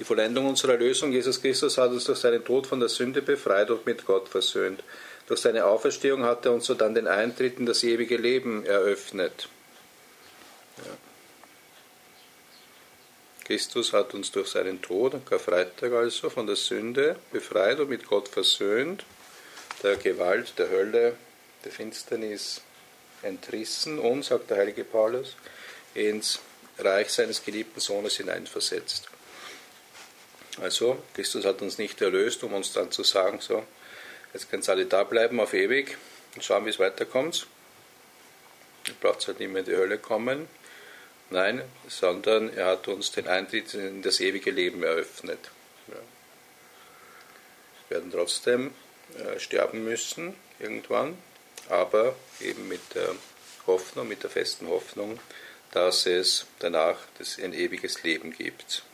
Die Vollendung unserer Erlösung, Jesus Christus, hat uns durch seinen Tod von der Sünde befreit und mit Gott versöhnt. Durch seine Auferstehung hat er uns sodann den Eintritt in das ewige Leben eröffnet. Ja. Christus hat uns durch seinen Tod, am Karfreitag also, von der Sünde befreit und mit Gott versöhnt, der Gewalt, der Hölle, der Finsternis entrissen und, sagt der heilige Paulus, ins Reich seines geliebten Sohnes hineinversetzt. Also, Christus hat uns nicht erlöst, um uns dann zu sagen, so, jetzt können alle da bleiben auf ewig und schauen, wie es weiterkommt. Ihr braucht halt nicht mehr in die Hölle kommen. Nein, sondern er hat uns den Eintritt in das ewige Leben eröffnet. Ja. Wir werden trotzdem sterben müssen, irgendwann, aber eben mit der Hoffnung, mit der festen Hoffnung, dass es danach ein ewiges Leben gibt.